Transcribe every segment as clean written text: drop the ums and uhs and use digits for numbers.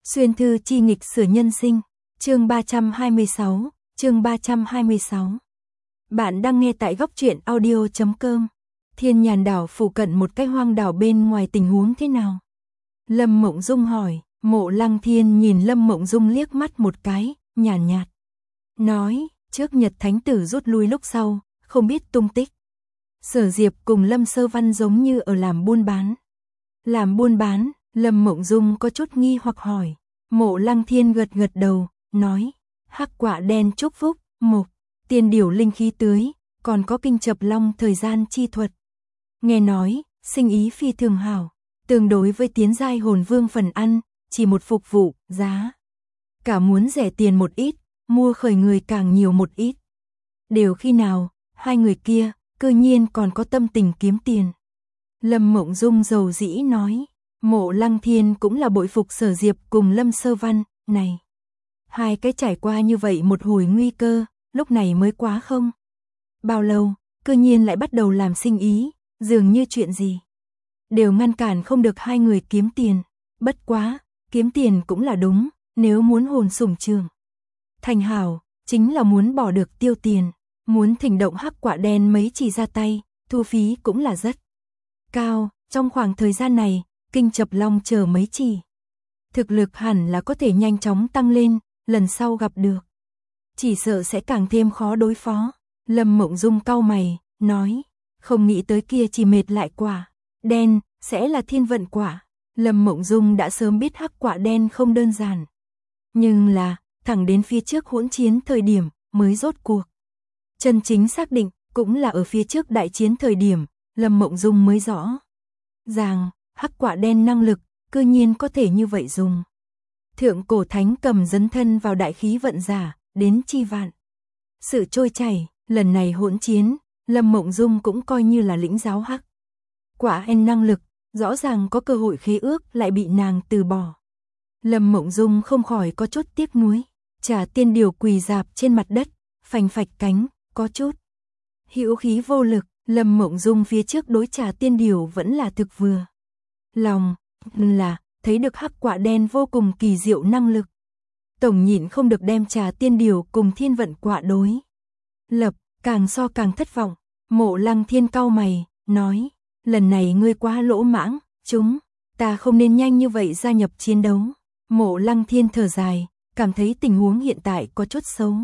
Xuyên thư chi nghịch sửa nhân sinh, chương 326, chương 326. Bạn đang nghe tại góc truyện audio.com. Thiên Nhàn đảo phụ cận một cái hoang đảo bên ngoài tình huống thế nào? Lâm Mộng Dung hỏi. Mộ Lăng Thiên nhìn Lâm Mộng Dung liếc mắt một cái, nhàn nhạt. Nói, trước Nhật Thánh Tử rút lui lúc sau, không biết tung tích. Sở Diệp cùng Lâm Sơ Văn giống như ở làm buôn bán. Làm buôn bán, Lâm Mộng Dung có chút nghi hoặc hỏi. Mộ Lăng Thiên gật gật đầu, nói, hắc quả đen chúc phúc, mộc, tiên điểu linh khí tưới, còn có kinh chập long thời gian chi thuật. Nghe nói, sinh ý phi thường hảo, tương đối với tiến giai hồn vương phần ăn, chỉ một phục vụ, giá. Cả muốn rẻ tiền một ít, mua khởi người càng nhiều một ít. Đều khi nào, hai người kia, cư nhiên còn có tâm tình kiếm tiền. Lâm Mộng Dung dầu dĩ nói. Mộ Lăng Thiên cũng là bội phục Sở Diệp cùng Lâm Sơ Văn, này. Hai cái trải qua như vậy một hồi nguy cơ, lúc này mới quá không? Bao lâu, cư nhiên lại bắt đầu làm sinh ý, dường như chuyện gì? Đều ngăn cản không được hai người kiếm tiền, bất quá, kiếm tiền cũng là đúng, nếu muốn hồn sủng trường. Thành hảo, chính là muốn bỏ được tiêu tiền, muốn thỉnh động hắc quả đen mấy chỉ ra tay, thu phí cũng là rất cao, trong khoảng thời gian này. Kinh chập long chờ mấy chỉ. Thực lực hẳn là có thể nhanh chóng tăng lên, lần sau gặp được. Chỉ sợ sẽ càng thêm khó đối phó. Lâm Mộng Dung cau mày, nói, không nghĩ tới kia chỉ mệt lại quả. Đen, sẽ là thiên vận quả. Lâm Mộng Dung đã sớm biết hắc quả đen không đơn giản. Nhưng là, thẳng đến phía trước hỗn chiến thời điểm, mới rốt cuộc. Chân chính xác định, cũng là ở phía trước đại chiến thời điểm, Lâm Mộng Dung mới rõ ràng. Hắc quả đen năng lực, cư nhiên có thể như vậy dùng. Thượng cổ thánh cầm dấn thân vào đại khí vận giả, đến chi vạn. Sự trôi chảy, lần này hỗn chiến, Lâm Mộng Dung cũng coi như là lĩnh giáo hắc. Quả en năng lực, rõ ràng có cơ hội khế ước lại bị nàng từ bỏ. Lâm Mộng Dung không khỏi có chút tiếc nuối. Trà tiên điều quỳ dạp trên mặt đất, phành phạch cánh, có chút hữu khí vô lực. Lâm Mộng Dung phía trước đối Trà tiên điều vẫn là thực vừa lòng, là thấy được hắc quả đen vô cùng kỳ diệu năng lực. Tổng nhịn không được đem Trà tiên điều cùng thiên vận quả đối lập, càng so càng thất vọng. Mộ Lăng Thiên cau mày, nói, lần này ngươi quá lỗ mãng, ta không nên nhanh như vậy gia nhập chiến đấu. Mộ Lăng Thiên thở dài, cảm thấy tình huống hiện tại có chút xấu.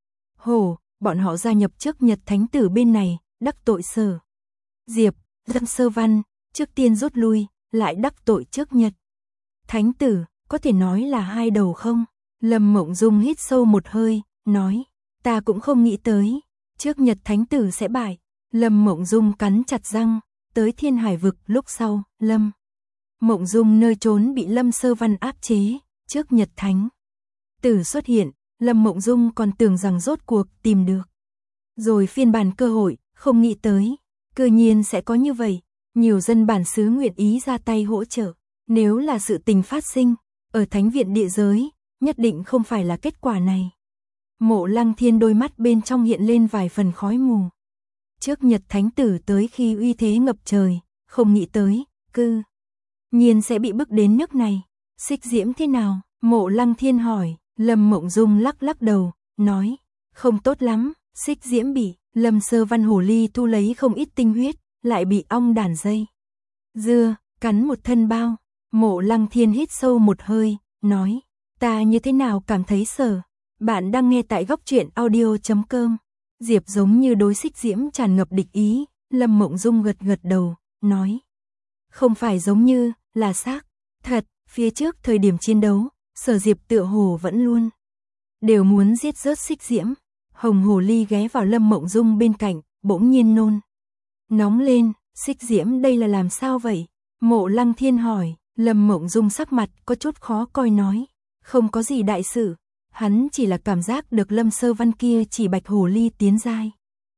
Hồ, bọn họ gia nhập trước Nhật Thánh Tử bên này, đắc tội Sở Diệp, Lâm Sơ Văn, trước tiên rút lui. Lại đắc tội trước Nhật Thánh Tử, có thể nói là hai đầu không? Lâm Mộng Dung hít sâu một hơi, nói, ta cũng không nghĩ tới, trước Nhật Thánh Tử sẽ bại. Lâm Mộng Dung cắn chặt răng, tới Thiên Hải vực lúc sau, Lâm Mộng Dung nơi trốn bị Lâm Sơ Văn áp chế, trước Nhật Thánh Tử xuất hiện, Lâm Mộng Dung còn tưởng rằng rốt cuộc tìm được rồi phiên bản cơ hội, không nghĩ tới, cư nhiên sẽ có như vậy. Nhiều dân bản xứ nguyện ý ra tay hỗ trợ. Nếu là sự tình phát sinh, ở Thánh viện địa giới, nhất định không phải là kết quả này. Mộ Lăng Thiên đôi mắt bên trong hiện lên vài phần khói mù. Trước Nhật Thánh Tử tới khi uy thế ngập trời, không nghĩ tới, cư nhiên sẽ bị bức đến nước này. Xích Diễm thế nào? Mộ Lăng Thiên hỏi. Lâm Mộng Dung lắc lắc đầu, nói, không tốt lắm. Xích Diễm bị Lâm Sơ Văn hồ ly thu lấy không ít tinh huyết, lại bị ong đàn dây dưa cắn một thân bao. Mộ Lăng Thiên hít sâu một hơi, nói, ta như thế nào cảm thấy sợ. Bạn đang nghe tại góc truyện audio.com. Diệp giống như đối Xích Diễm tràn ngập địch ý. Lâm Mộng Dung gật gật đầu, nói, không phải giống như, là xác thật. Phía trước thời điểm chiến đấu, Sở Diệp tựa hồ vẫn luôn đều muốn giết rớt Xích Diễm. Hồng hồ ly ghé vào Lâm Mộng Dung bên cạnh, bỗng nhiên nóng lên. Xích Diễm đây là làm sao vậy? Mộ Lăng Thiên hỏi. Lâm Mộng Dung sắc mặt có chút khó coi, nói, không có gì đại sự, hắn chỉ là cảm giác được Lâm Sơ Văn kia chỉ bạch hồ ly tiến giai.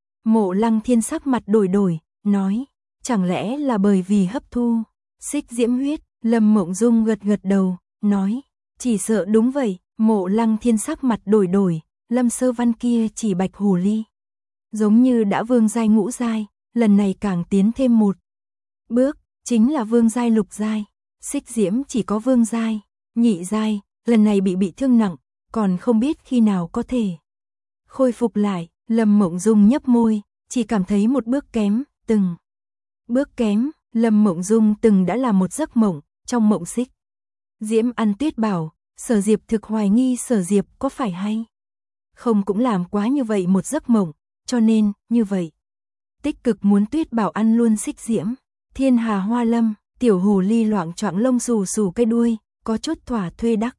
Mộ Lăng Thiên sắc mặt đổi, nói, chẳng lẽ là bởi vì hấp thu Xích Diễm huyết? Lâm Mộng Dung gật gật đầu, nói, chỉ sợ đúng vậy. Mộ Lăng Thiên sắc mặt đổi, Lâm Sơ Văn kia chỉ bạch hồ ly, giống như đã vương giai ngũ giai, lần này càng tiến thêm một bước, chính là vương giai lục giai. Xích Diễm chỉ có vương giai, nhị giai, lần này bị thương nặng, còn không biết khi nào có thể khôi phục lại. Lâm Mộng Dung nhấp môi, chỉ cảm thấy một bước kém, từng bước kém. Lâm Mộng Dung từng đã là một giấc mộng, trong mộng xích Diễm An Tuyết bảo, Sở Diệp thực hoài nghi Sở Diệp có phải hay không cũng làm quá như vậy một giấc mộng, cho nên, như vậy. Tích cực muốn Tuyết bảo ăn luôn xích diễm. Thiên Hà Hoa Lâm, tiểu hồ ly loạng choạng lông xù xù cái đuôi, có chút thỏa thuê đắc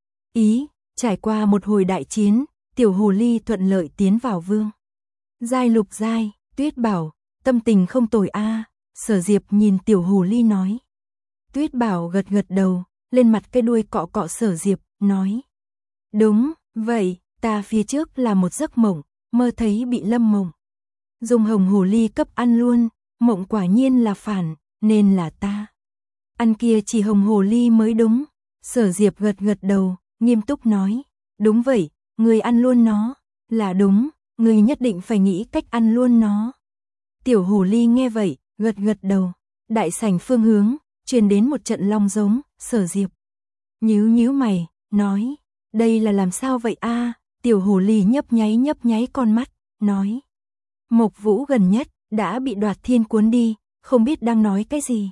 ý. Trải qua một hồi đại chiến, tiểu hồ ly thuận lợi tiến vào vương giai lục giai. Tuyết bảo, tâm tình không tồi a. Sở Diệp nhìn tiểu hồ ly nói. Tuyết bảo gật gật đầu, lên mặt cái đuôi cọ cọ Sở Diệp, nói. Đúng, vậy, ta phía trước là một giấc mộng, mơ thấy bị Lâm Mộng Dung hồng hồ ly cấp ăn luôn, mộng quả nhiên là phản, nên là ta ăn kia chỉ hồng hồ ly mới đúng. Sở Diệp gật gật đầu, nghiêm túc nói. Đúng vậy, người ăn luôn nó, là đúng, người nhất định phải nghĩ cách ăn luôn nó. Tiểu hồ ly nghe vậy, gật gật đầu. Đại sảnh phương hướng, truyền đến một trận long giống. Sở Diệp nhíu nhíu mày, nói. Đây là làm sao vậy a? Tiểu hồ ly nhấp nháy con mắt, nói. Mộc Vũ gần nhất, đã bị Đoạt Thiên cuốn đi, không biết đang nói cái gì.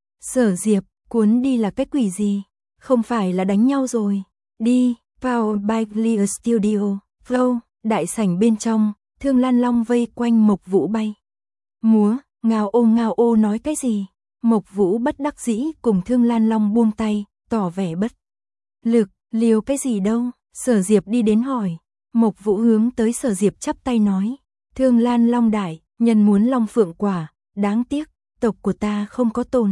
Sở Diệp, cuốn đi là cái quỷ gì? Không phải là đánh nhau rồi. Đi, Power by Clear Studio, Flow, đại sảnh bên trong, Thương Lan Long vây quanh Mộc Vũ bay múa, ngao ô nói cái gì? Mộc Vũ bất đắc dĩ cùng Thương Lan Long buông tay, tỏ vẻ bất lực, liều cái gì đâu. Sở Diệp đi đến hỏi. Mộc Vũ hướng tới Sở Diệp chắp tay nói. Thương Lan Long đại, nhân muốn long phượng quả, đáng tiếc, tộc của ta không có tồn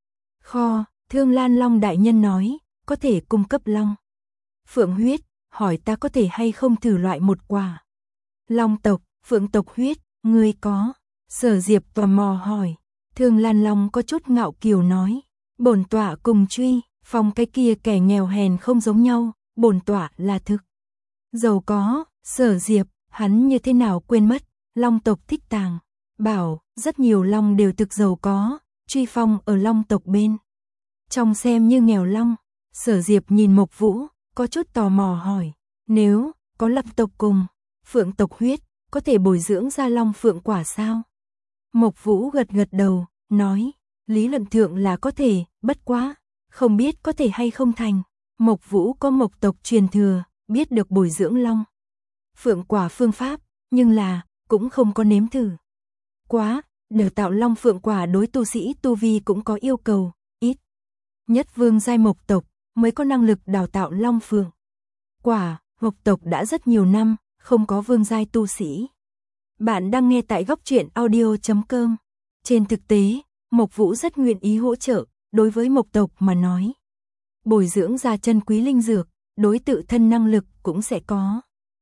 kho. Thương Lan Long đại nhân nói, có thể cung cấp long phượng huyết, hỏi ta có thể hay không thử loại một quả long tộc, phượng tộc huyết, ngươi có? Sở Diệp tò mò hỏi. Thương Lan Long có chút ngạo kiều nói. Bổn tọa cùng truy, phong cái kia kẻ nghèo hèn không giống nhau, bổn tọa là thực giàu có. Sở Diệp, hắn như thế nào quên mất, long tộc thích tàng bảo, rất nhiều long đều thực giàu có, truy phong ở long tộc bên trong xem như nghèo long. Sở Diệp nhìn Mộc Vũ, có chút tò mò hỏi. Nếu có long tộc cùng phượng tộc huyết, có thể bồi dưỡng ra long phượng quả sao? Mộc Vũ gật gật đầu, nói. Lý luận thượng là có thể, bất quá, không biết có thể hay không thành. Mộc Vũ có mộc tộc truyền thừa, biết được bồi dưỡng long phượng quả phương pháp, nhưng là, cũng không có nếm thử quá. Để tạo long phượng quả đối tu sĩ tu vi cũng có yêu cầu, ít nhất vương giai mộc tộc mới có năng lực đào tạo long phượng quả. Mộc tộc đã rất nhiều năm không có vương giai tu sĩ. Bạn đang nghe tại góc truyện audio.com. Trên thực tế, Mộc Vũ rất nguyện ý hỗ trợ. Đối với mộc tộc mà nói, bồi dưỡng ra chân quý linh dược, đối tự thân năng lực cũng sẽ có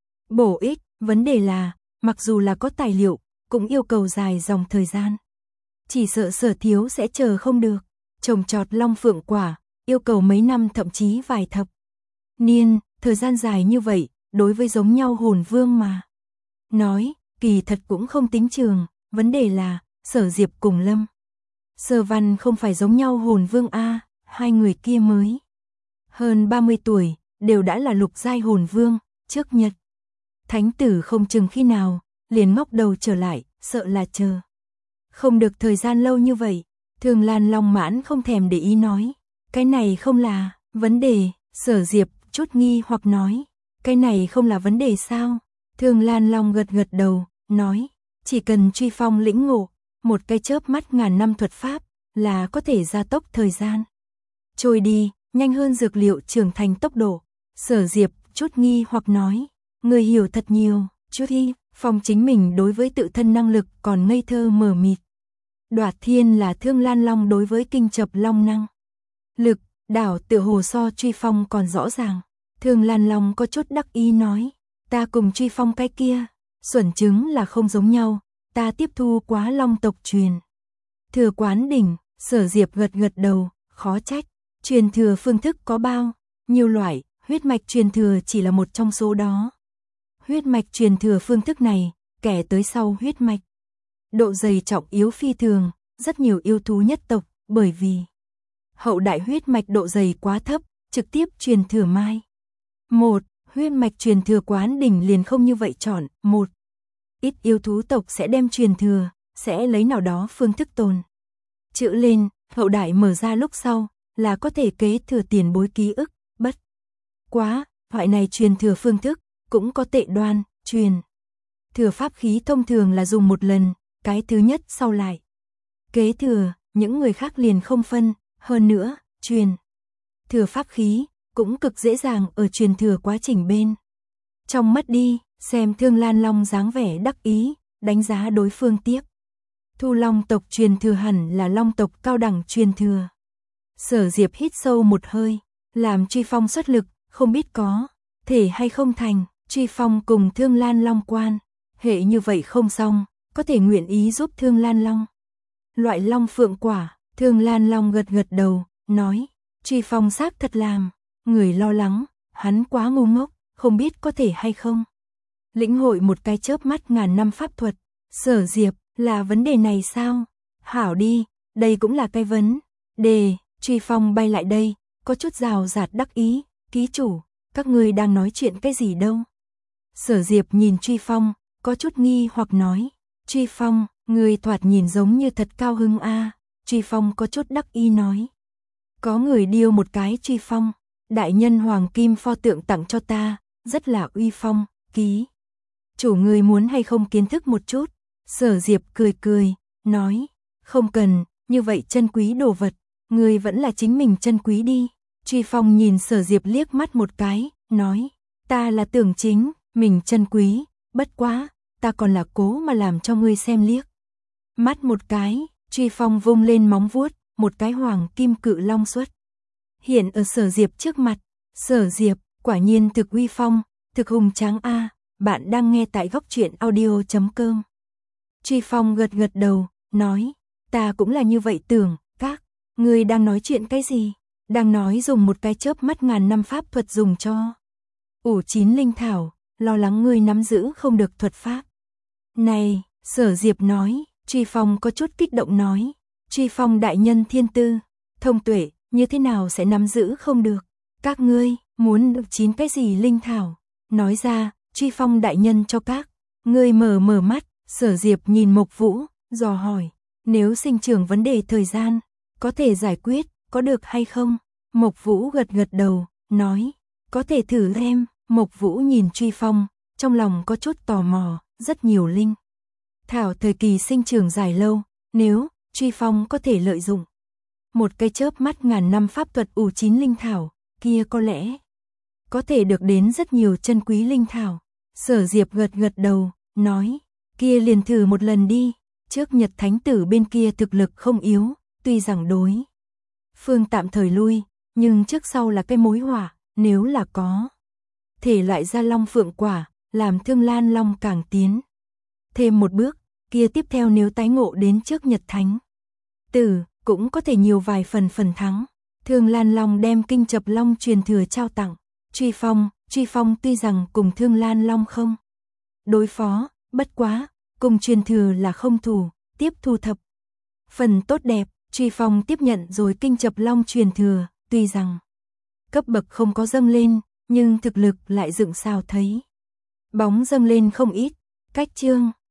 bổ ích. Vấn đề là, mặc dù là có tài liệu, cũng yêu cầu dài dòng thời gian. Chỉ sợ Sở thiếu sẽ chờ không được. Trồng trọt long phượng quả, yêu cầu mấy năm thậm chí vài thập niên. Thời gian dài như vậy, đối với giống nhau hồn vương mà nói, kỳ thật cũng không tính trường. Vấn đề là, Sở Diệp cùng Lâm Sở Văn không phải giống nhau hồn vương a. Hai người kia mới hơn 30 tuổi, đều đã là lục giai hồn vương. Trước Nhật Thánh tử không chừng khi nào liền ngóc đầu trở lại, sợ là chờ không được thời gian lâu như vậy. Thương Lan Long mãn không thèm để ý nói. Cái này không là vấn đề. Sở Diệp chút nghi hoặc nói. Cái này không là vấn đề sao? Thương Lan Long gật gật đầu, nói. Chỉ cần truy phong lĩnh ngộ, một cái chớp mắt ngàn năm thuật pháp, là có thể gia tốc thời gian trôi đi, nhanh hơn dược liệu trưởng thành tốc độ. Sở Diệp chút nghi hoặc nói. Người hiểu thật nhiều. Chút y, phong chính mình đối với tự thân năng lực còn ngây thơ mờ mịt. Đoạt Thiên là Thương Lan Long đối với kinh chập long năng lực, đảo tựa hồ so truy phong còn rõ ràng. Thương Lan Long có chút đắc ý nói. Ta cùng truy phong cái kia, xuẩn chứng là không giống nhau. Ta tiếp thu quá long tộc truyền thừa quán đỉnh. Sở Diệp gật gật đầu, khó trách. Truyền thừa phương thức có bao nhiêu loại, huyết mạch truyền thừa chỉ là một trong số đó. Huyết mạch truyền thừa phương thức này, kẻ tới sau huyết mạch độ dày trọng yếu phi thường. Rất nhiều yêu thú nhất tộc, bởi vì hậu đại huyết mạch độ dày quá thấp, trực tiếp truyền thừa mai Một, huyết mạch truyền thừa Quán Đỉnh liền không như vậy chọn. Một ít yêu thú tộc sẽ đem truyền thừa, sẽ lấy nào đó phương thức tồn chữ lên, hậu đại mở ra lúc sau, là có thể kế thừa tiền bối ký ức, bất quá, loại này truyền thừa phương thức, cũng có tệ đoan, truyền thừa pháp khí thông thường là dùng một lần, cái thứ nhất sau lại kế thừa, những người khác liền không phân, hơn nữa, truyền thừa pháp khí, cũng cực dễ dàng ở truyền thừa quá trình bên. Trong mất đi, xem Thương Lan Long dáng vẻ đắc ý, đánh giá đối phương tiếp. Thu Long tộc truyền thừa hẳn là Long tộc cao đẳng truyền thừa. Sở Diệp hít sâu một hơi, làm Truy Phong xuất lực, không biết có thể hay không thành. Truy Phong cùng Thương Lan Long quan, hệ như vậy không xong, có thể nguyện ý giúp Thương Lan Long. Loại Long Phượng quả, Thương Lan Long gật gật đầu, nói, Truy Phong xác thật làm người lo lắng, hắn quá ngu ngốc, không biết có thể hay không. Lĩnh hội một cái chớp mắt ngàn năm pháp thuật, Sở Diệp, là vấn đề này sao? Hảo đi, đây cũng là cái vấn đề. Truy Phong bay lại đây, có chút rào rạt đắc ý, ký chủ, các ngươi đang nói chuyện cái gì đâu? Sở Diệp nhìn Truy Phong, có chút nghi hoặc nói, Truy Phong, người thoạt nhìn giống như thật cao hứng a. Truy Phong có chút đắc ý nói, có người điêu một cái Truy Phong, đại nhân hoàng kim pho tượng tặng cho ta, rất là uy phong, ký chủ người muốn hay không kiến thức một chút? Sở Diệp cười cười, nói, không cần, như vậy chân quý đồ vật, người vẫn là chính mình chân quý đi. Truy Phong nhìn Sở Diệp liếc mắt một cái, nói, ta là tưởng chính, mình chân quý, bất quá, ta còn là cố mà làm cho ngươi xem liếc. Mắt một cái, Truy Phong vung lên móng vuốt, một cái hoàng kim cự long xuất hiện ở Sở Diệp trước mặt. Sở Diệp, quả nhiên thực uy phong, thực hùng tráng a. Bạn đang nghe tại Góc Truyện Audio.com. Truy Phong gật gật đầu, nói, ta cũng là như vậy tưởng, các ngươi đang nói chuyện cái gì? Đang nói dùng một cái chớp mắt ngàn năm pháp thuật dùng cho ủ chín linh thảo, lo lắng ngươi nắm giữ không được thuật pháp. Này, Sở Diệp nói, Truy Phong có chút kích động nói, Truy Phong đại nhân thiên tư, thông tuệ, như thế nào sẽ nắm giữ không được? Các ngươi, muốn được chín cái gì linh thảo? Nói ra, Truy Phong đại nhân cho các ngươi mở mắt. Sở Diệp nhìn Mộc Vũ, dò hỏi, nếu sinh trưởng vấn đề thời gian, có thể giải quyết, có được hay không? Mộc Vũ gật gật đầu, nói, có thể thử xem. Mộc Vũ nhìn Truy Phong, trong lòng có chút tò mò, rất nhiều linh thảo thời kỳ sinh trưởng dài lâu, nếu Truy Phong có thể lợi dụng một cái chớp mắt ngàn năm pháp thuật ủ chín linh thảo, kia có lẽ có thể được đến rất nhiều chân quý linh thảo. Sở Diệp gật gật đầu, nói, kia liền thử một lần đi, trước Nhật Thánh Tử bên kia thực lực không yếu, tuy rằng đối phương tạm thời lui, nhưng trước sau là cái mối họa, nếu là có thể loại ra Long Phượng quả, làm Thương Lan Long càng tiến thêm một bước, kia tiếp theo nếu tái ngộ đến trước Nhật Thánh Tử, cũng có thể nhiều vài phần thắng. Thương Lan Long đem kinh chập long truyền thừa trao tặng Truy Phong tuy rằng cùng Thương Lan Long không đối phó, bất quá, cùng truyền thừa là không thù, tiếp thu thập phần tốt đẹp. Truy Phong tiếp nhận rồi kinh chập long truyền thừa, tuy rằng cấp bậc không có dâng lên, nhưng thực lực lại dựng sao thấy bóng dâng lên không ít. Cách chương